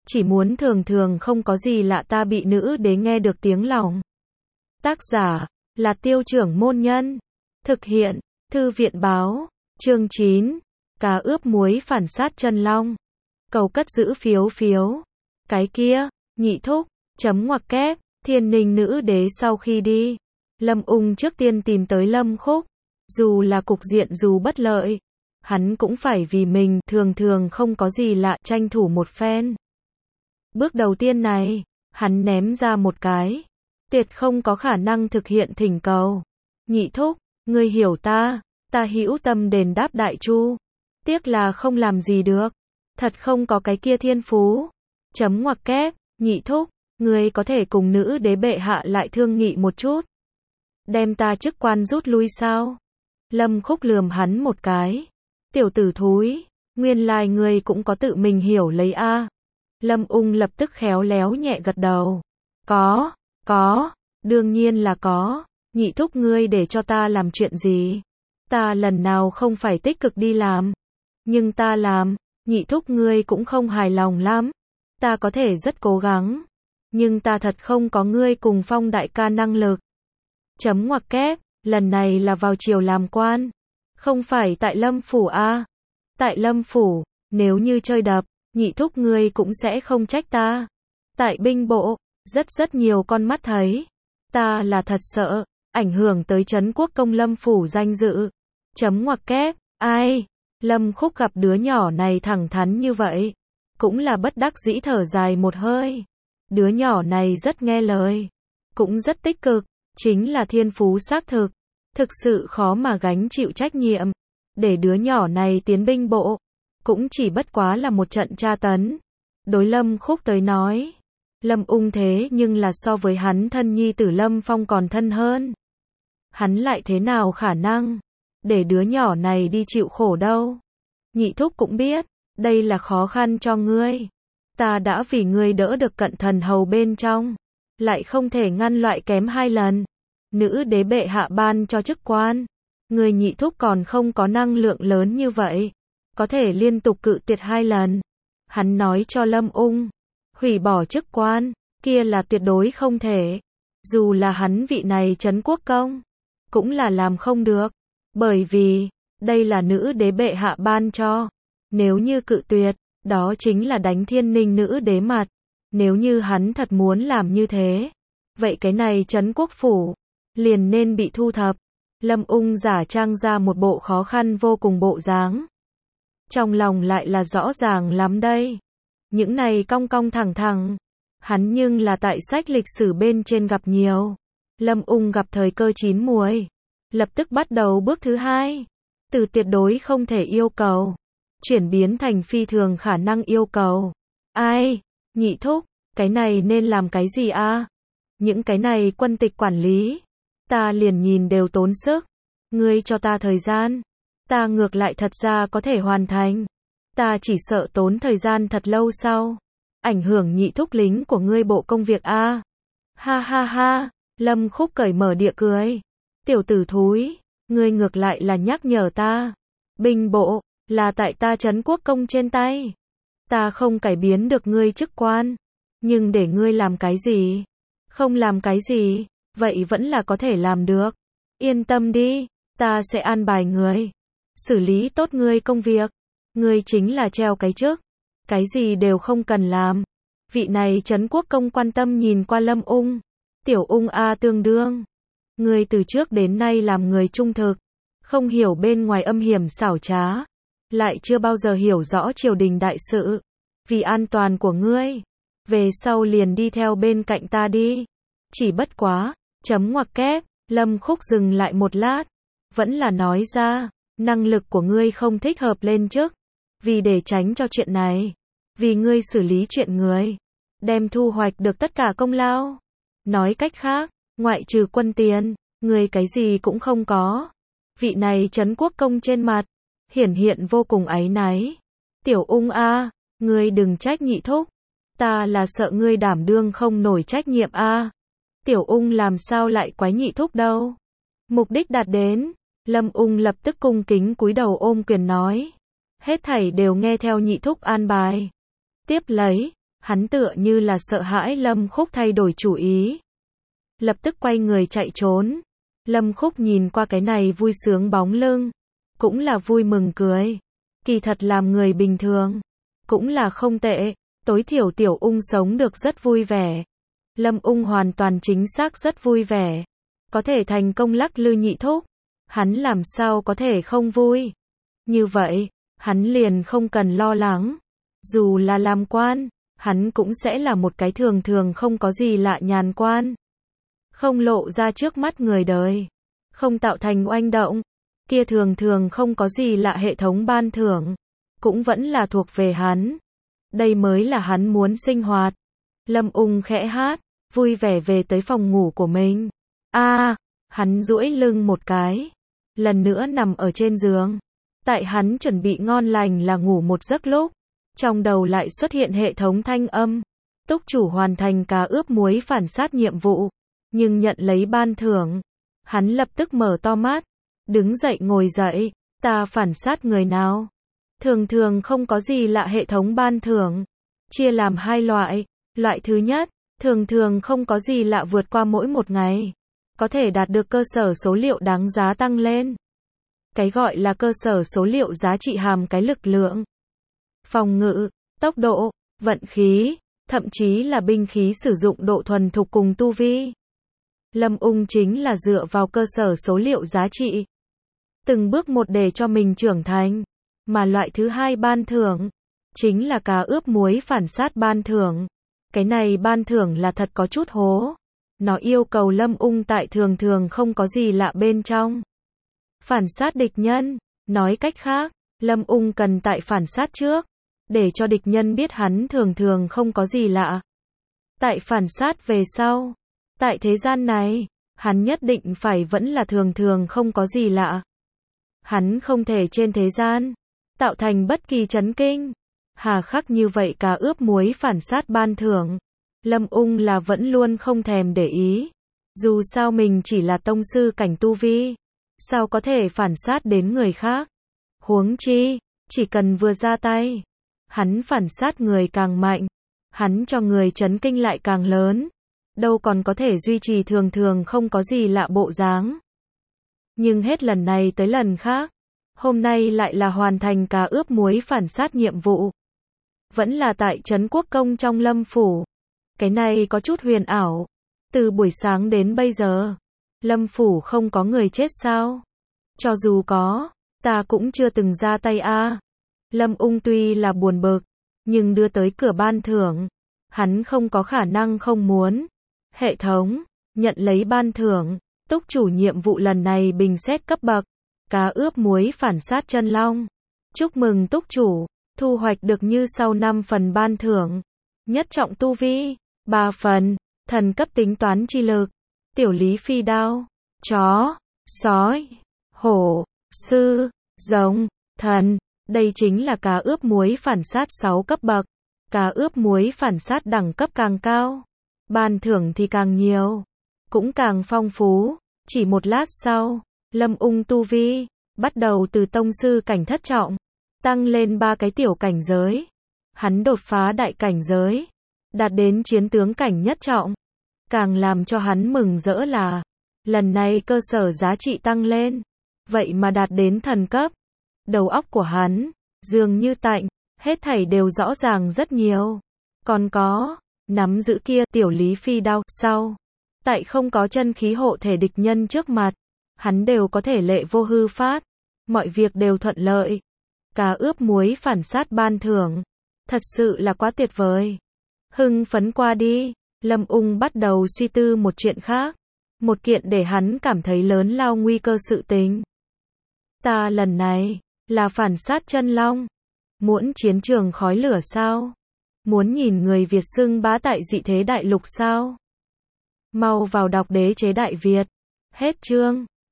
chỉ muốn thường thường không có gì lạ ta bị nữ đế nghe được tiếng lòng. Tác giả là Tiêu Trưởng Môn Nhân. Thực hiện Thư viện Báo. Chương 9. Cá ướp muối phản sát chân long. Cầu cất giữ phiếu phiếu. Cái kia, nhị thúc, chấm ngoặc kép, Thiên Ninh nữ đế sau khi đi. Lâm Ung trước tiên tìm tới Lâm Khúc. Dù là cục diện dù bất lợi, hắn cũng phải vì mình thường thường không có gì lạ tranh thủ một phen. Bước đầu tiên này, hắn ném ra một cái. Tuyệt không có khả năng thực hiện thỉnh cầu. Nhị thúc, ngươi hiểu ta hữu tâm đền đáp đại chu. Tiếc là không làm gì được. Thật không có cái kia thiên phú. Chấm ngoặc kép, nhị thúc, ngươi có thể cùng nữ đế bệ hạ lại thương nghị một chút. Đem ta chức quan rút lui sao? Lâm Khúc lườm hắn một cái. Tiểu tử thúi, nguyên lai ngươi cũng có tự mình hiểu lấy a. Lâm Ung lập tức khéo léo nhẹ gật đầu. Có, đương nhiên là có. Nhị thúc ngươi để cho ta làm chuyện gì? Ta lần nào không phải tích cực đi làm. Nhưng ta làm, nhị thúc ngươi cũng không hài lòng lắm. Ta có thể rất cố gắng. Nhưng ta thật không có ngươi cùng Phong đại ca năng lực. Chấm ngoặc kép, lần này là vào triều làm quan. Không phải tại Lâm Phủ a. Tại Lâm Phủ, nếu như chơi đập, nhị thúc ngươi cũng sẽ không trách ta. Tại binh bộ, rất nhiều con mắt thấy. Ta là thật sợ, ảnh hưởng tới Trấn Quốc công Lâm Phủ danh dự. Chấm ngoặc kép, ai? Lâm Khúc gặp đứa nhỏ này thẳng thắn như vậy. Cũng là bất đắc dĩ thở dài một hơi. Đứa nhỏ này rất nghe lời. Cũng rất tích cực. Chính là thiên phú xác thực. Thực sự khó mà gánh chịu trách nhiệm. Để đứa nhỏ này tiến binh bộ. Cũng chỉ bất quá là một trận tra tấn. Đối Lâm Khúc tới nói. Lâm Ung thế nhưng là so với hắn thân nhi tử Lâm Phong còn thân hơn. Hắn lại thế nào khả năng để đứa nhỏ này đi chịu khổ đâu. Nhị thúc cũng biết. Đây là khó khăn cho ngươi. Ta đã vì ngươi đỡ được cận thần hầu bên trong. Lại không thể ngăn loại kém 2 lần. Nữ đế bệ hạ ban cho chức quan. Người nhị thúc còn không có năng lượng lớn như vậy. Có thể liên tục cự tuyệt 2 lần. Hắn nói cho Lâm Ung. Hủy bỏ chức quan. Kia là tuyệt đối không thể. Dù là hắn vị này Trấn Quốc công. Cũng là làm không được. Bởi vì, đây là nữ đế bệ hạ ban cho. Nếu như cự tuyệt, đó chính là đánh Thiên Ninh nữ đế mặt. Nếu như hắn thật muốn làm như thế. Vậy cái này Trấn Quốc phủ liền nên bị thu thập. Lâm Ung giả trang ra một bộ khó khăn vô cùng bộ dáng. Trong lòng lại là rõ ràng lắm đây. Những này cong cong thẳng thẳng. Hắn nhưng là tại sách lịch sử bên trên gặp nhiều. Lâm Ung gặp thời cơ chín muồi. Lập tức bắt đầu bước thứ 2. Từ tuyệt đối không thể yêu cầu. Chuyển biến thành phi thường khả năng yêu cầu. Ai? Nhị thúc, cái này nên làm cái gì a? Những cái này quân tịch quản lý. Ta liền nhìn đều tốn sức. Ngươi cho ta thời gian. Ta ngược lại thật ra có thể hoàn thành. Ta chỉ sợ tốn thời gian thật lâu sau. Ảnh hưởng nhị thúc lính của ngươi bộ công việc a. Ha ha ha, Lâm Khúc cởi mở địa cười. Tiểu tử thúi, ngươi ngược lại là nhắc nhở ta. Binh bộ, là tại ta Trấn Quốc công trên tay. Ta không cải biến được ngươi chức quan. Nhưng để ngươi làm cái gì? Không làm cái gì, vậy vẫn là có thể làm được. Yên tâm đi, ta sẽ an bài ngươi. Xử lý tốt ngươi công việc. Ngươi chính là treo cái chức. Cái gì đều không cần làm. Vị này Trấn Quốc công quan tâm nhìn qua Lâm Ung. Tiểu Ung a tương đương. Ngươi từ trước đến nay làm người trung thực. Không hiểu bên ngoài âm hiểm xảo trá. Lại chưa bao giờ hiểu rõ triều đình đại sự. Vì an toàn của ngươi. Về sau liền đi theo bên cạnh ta đi. Chỉ bất quá. Chấm ngoặc kép. Lâm Khúc dừng lại một lát. Vẫn là nói ra. Năng lực của ngươi không thích hợp lên chức. Vì để tránh cho chuyện này. Vì ngươi xử lý chuyện người. Đem thu hoạch được tất cả công lao. Nói cách khác. Ngoại trừ quân tiền. Ngươi cái gì cũng không có. Vị này Trấn Quốc công trên mặt. Hiển hiện vô cùng áy náy. Tiểu Ung a, ngươi đừng trách nhị thúc. Ta là sợ ngươi đảm đương không nổi trách nhiệm a. Tiểu Ung làm sao lại quái nhị thúc đâu. Mục đích đạt đến. Lâm Ung lập tức cung kính cúi đầu ôm quyền nói. Hết thảy đều nghe theo nhị thúc an bài. Tiếp lấy, Hắn tựa như là sợ hãi Lâm Khúc thay đổi chủ ý. Lập tức quay người chạy trốn. Lâm Khúc nhìn qua cái này vui sướng bóng lưng. Cũng là vui mừng cười. Kỳ thật làm người bình thường. Cũng là không tệ. Tối thiểu Tiểu Ung sống được rất vui vẻ. Lâm Ung hoàn toàn chính xác rất vui vẻ. Có thể thành công lắc lư nhị thúc. Hắn làm sao có thể không vui. Như vậy, hắn liền không cần lo lắng. Dù là làm quan, hắn cũng sẽ là một cái thường thường không có gì lạ nhàn quan. Không lộ ra trước mắt người đời. Không tạo thành oanh động. Kia thường thường không có gì lạ hệ thống ban thưởng. Cũng vẫn là thuộc về hắn. Đây mới là hắn muốn sinh hoạt. Lâm Ung khẽ hát, vui vẻ về tới phòng ngủ của mình. Hắn duỗi lưng một cái. Lần nữa nằm ở trên giường. Tại hắn chuẩn bị ngon lành là ngủ một giấc lúc. Trong đầu lại xuất hiện hệ thống thanh âm. Túc chủ hoàn thành cá ướp muối phản sát nhiệm vụ. Nhưng nhận lấy ban thưởng. Hắn lập tức mở to mắt. Đứng dậy ngồi dậy. Ta phản sát người nào? Thường thường không có gì lạ hệ thống ban thưởng. Chia làm hai loại. Loại thứ nhất, thường thường không có gì lạ vượt qua mỗi một ngày. Có thể đạt được cơ sở số liệu đáng giá tăng lên. Cái gọi là cơ sở số liệu giá trị hàm cái lực lượng, phòng ngự, tốc độ, vận khí, thậm chí là binh khí sử dụng độ thuần thục cùng tu vi. Lâm Ung chính là dựa vào cơ sở số liệu giá trị. Từng bước một để cho mình trưởng thành. Mà loại thứ hai ban thưởng, chính là cá ướp muối phản sát ban thưởng. Cái này ban thưởng là thật có chút hố. Nó yêu cầu Lâm Ung tại thường thường không có gì lạ bên trong. Phản sát địch nhân. Nói cách khác, Lâm Ung cần tại phản sát trước. Để cho địch nhân biết hắn thường thường không có gì lạ. Tại phản sát về sau. Tại thế gian này, hắn nhất định phải vẫn là thường thường không có gì lạ. Hắn không thể trên thế gian tạo thành bất kỳ chấn kinh. Hà khắc như vậy cá ướp muối phản sát ban thưởng. Lâm Ung là vẫn luôn không thèm để ý. Dù sao mình chỉ là tông sư cảnh tu vi. Sao có thể phản sát đến người khác? Huống chi, chỉ cần vừa ra tay. Hắn phản sát người càng mạnh. Hắn cho người chấn kinh lại càng lớn. Đâu còn có thể duy trì thường thường không có gì lạ bộ dáng. Nhưng hết lần này tới lần khác. Hôm nay lại là hoàn thành cá ướp muối phản sát nhiệm vụ. Vẫn là tại trấn Quốc Công trong Lâm Phủ. Cái này có chút huyền ảo. Từ buổi sáng đến bây giờ, Lâm Phủ không có người chết sao? Cho dù có, ta cũng chưa từng ra tay a. Lâm Ung tuy là buồn bực, nhưng đưa tới cửa ban thưởng. Hắn không có khả năng không muốn. Hệ thống, nhận lấy ban thưởng. Túc chủ nhiệm vụ lần này bình xét cấp bậc. Cá ướp muối phản sát chân long. Chúc mừng túc chủ, thu hoạch được như sau 5 phần ban thưởng. Nhất trọng tu vi, 3 phần, thần cấp tính toán chi lực, tiểu lý phi đao, chó, sói, hổ, sư, rồng, thần. Đây chính là cá ướp muối phản sát 6 cấp bậc. Cá ướp muối phản sát đẳng cấp càng cao, ban thưởng thì càng nhiều, cũng càng phong phú. Chỉ một lát sau, Lâm Ung tu vi bắt đầu từ tông sư cảnh thất trọng, tăng lên 3 cái tiểu cảnh giới. Hắn đột phá đại cảnh giới, đạt đến chiến tướng cảnh nhất trọng. Càng làm cho hắn mừng rỡ là, lần này cơ sở giá trị tăng lên, vậy mà đạt đến thần cấp. Đầu óc của hắn, dường như tạnh, hết thảy đều rõ ràng rất nhiều. Còn có, nắm giữ kia tiểu lý phi đao, sau. Tại không có chân khí hộ thể địch nhân trước mặt, hắn đều có thể lệ vô hư phát. Mọi việc đều thuận lợi. Cá ướp muối phản sát ban thưởng. Thật sự là quá tuyệt vời. Hưng phấn qua đi, Lâm Ung bắt đầu suy tư một chuyện khác. Một kiện để hắn cảm thấy lớn lao nguy cơ sự tình. Ta lần này, là phản sát chân long. Muốn chiến trường khói lửa sao? Muốn nhìn người Việt xưng bá tại dị thế đại lục sao? Mau vào đọc Đế chế Đại Việt. Hết chương.